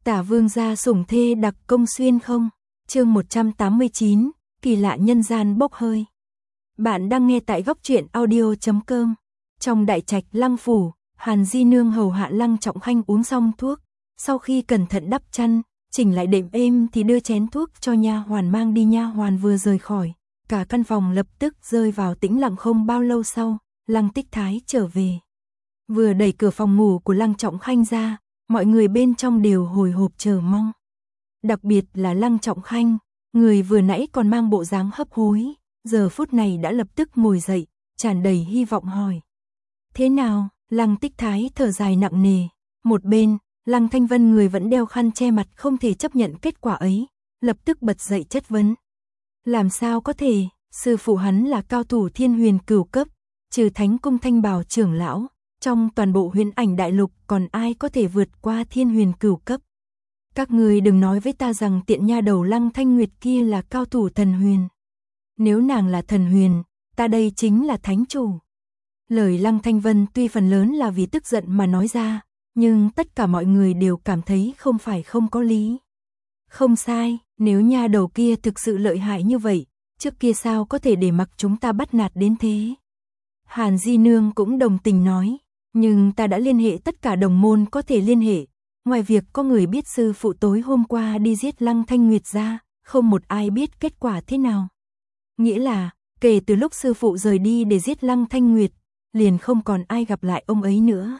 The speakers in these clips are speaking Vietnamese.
Tả vương gia sủng thê đặc công xuyên không? Chương 189, kỳ lạ nhân gian bốc hơi. Bạn đang nghe tại góc truyện audio.com. Trong đại trạch Lăng phủ, Hàn Di nương hầu hạ Lăng Trọng Khanh uống xong thuốc, sau khi cẩn thận đắp chăn, chỉnh lại đệm êm thì đưa chén thuốc cho nha hoàn mang đi. Nha hoàn vừa rời khỏi, cả căn phòng lập tức rơi vào tĩnh lặng. Không bao lâu sau, Lăng Tích Thái trở về. Vừa đẩy cửa phòng ngủ của Lăng Trọng Khanh ra, mọi người bên trong đều hồi hộp chờ mong. Đặc biệt là Lăng Trọng Khanh, người vừa nãy còn mang bộ dáng hấp hối, giờ phút này đã lập tức ngồi dậy, tràn đầy hy vọng hỏi. Thế nào? Lăng Tích Thái thở dài nặng nề. Một bên, Lăng Thanh Vân người vẫn đeo khăn che mặt không thể chấp nhận kết quả ấy, lập tức bật dậy chất vấn. Làm sao có thể, sư phụ hắn là cao thủ Thiên Huyền cửu cấp, trừ Thánh Cung Thanh Bảo trưởng lão, trong toàn bộ Huyền Ảnh đại lục còn ai có thể vượt qua Thiên Huyền cửu cấp. Các người đừng nói với ta rằng tiện nha đầu Lăng Thanh Nguyệt kia là cao thủ thần huyền. Nếu nàng là thần huyền, ta đây chính là thánh chủ. Lời Lăng Thanh Vân tuy phần lớn là vì tức giận mà nói ra, nhưng tất cả mọi người đều cảm thấy không phải không có lý. Không sai, nếu nha đầu kia thực sự lợi hại như vậy, trước kia sao có thể để mặc chúng ta bắt nạt đến thế. Hàn Di nương cũng đồng tình nói, nhưng ta đã liên hệ tất cả đồng môn có thể liên hệ, ngoài việc có người biết sư phụ tối hôm qua đi giết Lăng Thanh Nguyệt ra, không một ai biết kết quả thế nào. Nghĩa là, kể từ lúc sư phụ rời đi để giết Lăng Thanh Nguyệt, liền không còn ai gặp lại ông ấy nữa.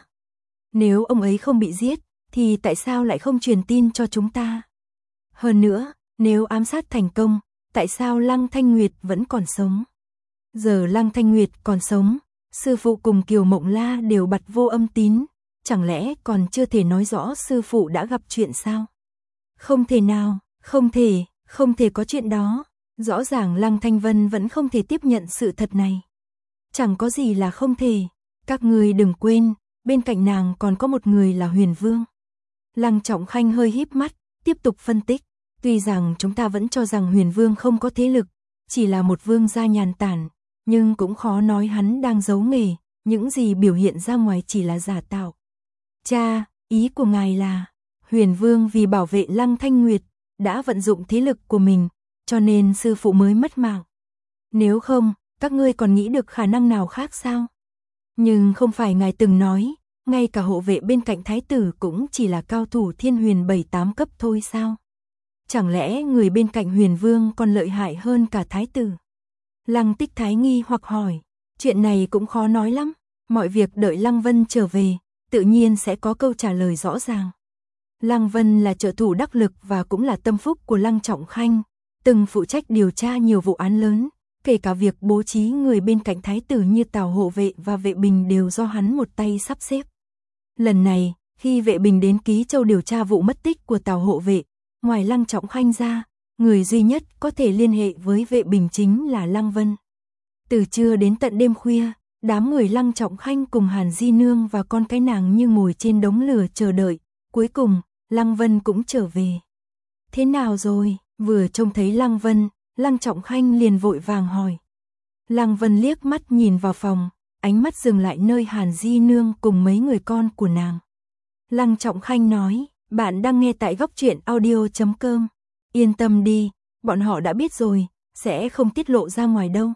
Nếu ông ấy không bị giết, thì tại sao lại không truyền tin cho chúng ta? Hơn nữa, nếu ám sát thành công, tại sao Lăng Thanh Nguyệt vẫn còn sống? Giờ Lăng Thanh Nguyệt còn sống, sư phụ cùng Kiều Mộng La đều bặt vô âm tín, chẳng lẽ còn chưa thể nói rõ sư phụ đã gặp chuyện sao? Không thể nào, không thể có chuyện đó. Rõ ràng Lăng Thanh Vân vẫn không thể tiếp nhận sự thật này. Chẳng có gì là không thể, các người đừng quên, bên cạnh nàng còn có một người là Huyền Vương. Lăng Trọng Khanh hơi híp mắt, tiếp tục phân tích, tuy rằng chúng ta vẫn cho rằng Huyền Vương không có thế lực, chỉ là một vương gia nhàn tản, nhưng cũng khó nói hắn đang giấu nghề, những gì biểu hiện ra ngoài chỉ là giả tạo. Cha, ý của ngài là, Huyền Vương vì bảo vệ Lăng Thanh Nguyệt, đã vận dụng thế lực của mình, cho nên sư phụ mới mất mạng. Nếu không, các ngươi còn nghĩ được khả năng nào khác sao? Nhưng không phải ngài từng nói, ngay cả hộ vệ bên cạnh thái tử cũng chỉ là cao thủ Thiên Huyền 7-8 cấp thôi sao? Chẳng lẽ người bên cạnh Huyền Vương còn lợi hại hơn cả thái tử? Lăng Tích Thái nghi hoặc hỏi, chuyện này cũng khó nói lắm, mọi việc đợi Lăng Vân trở về, tự nhiên sẽ có câu trả lời rõ ràng. Lăng Vân là trợ thủ đắc lực và cũng là tâm phúc của Lăng Trọng Khanh, từng phụ trách điều tra nhiều vụ án lớn, kể cả việc bố trí người bên cạnh thái tử như Tào hộ vệ và Vệ Bình đều do hắn một tay sắp xếp. Lần này, khi Vệ Bình đến Ký Châu điều tra vụ mất tích của Tào hộ vệ, ngoài Lăng Trọng Khanh ra, người duy nhất có thể liên hệ với Vệ Bình chính là Lăng Vân. Từ trưa đến tận đêm khuya, đám người Lăng Trọng Khanh cùng Hàn Di nương và con cái nàng như ngồi trên đống lửa chờ đợi, cuối cùng, Lăng Vân cũng trở về. Thế nào rồi? Vừa trông thấy Lăng Vân, Lăng Trọng Khanh liền vội vàng hỏi. Lăng Vân liếc mắt nhìn vào phòng, ánh mắt dừng lại nơi Hàn Di nương cùng mấy người con của nàng. Lăng Trọng Khanh nói, bạn đang nghe tại góc truyện audio.com. Yên tâm đi, bọn họ đã biết rồi, sẽ không tiết lộ ra ngoài đâu.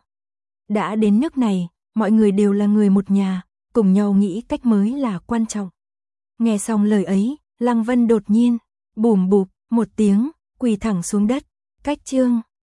Đã đến nước này, mọi người đều là người một nhà, cùng nhau nghĩ cách mới là quan trọng. Nghe xong lời ấy, Lăng Vân đột nhiên, bùm bụp, một tiếng, quỳ thẳng xuống đất. Cách chương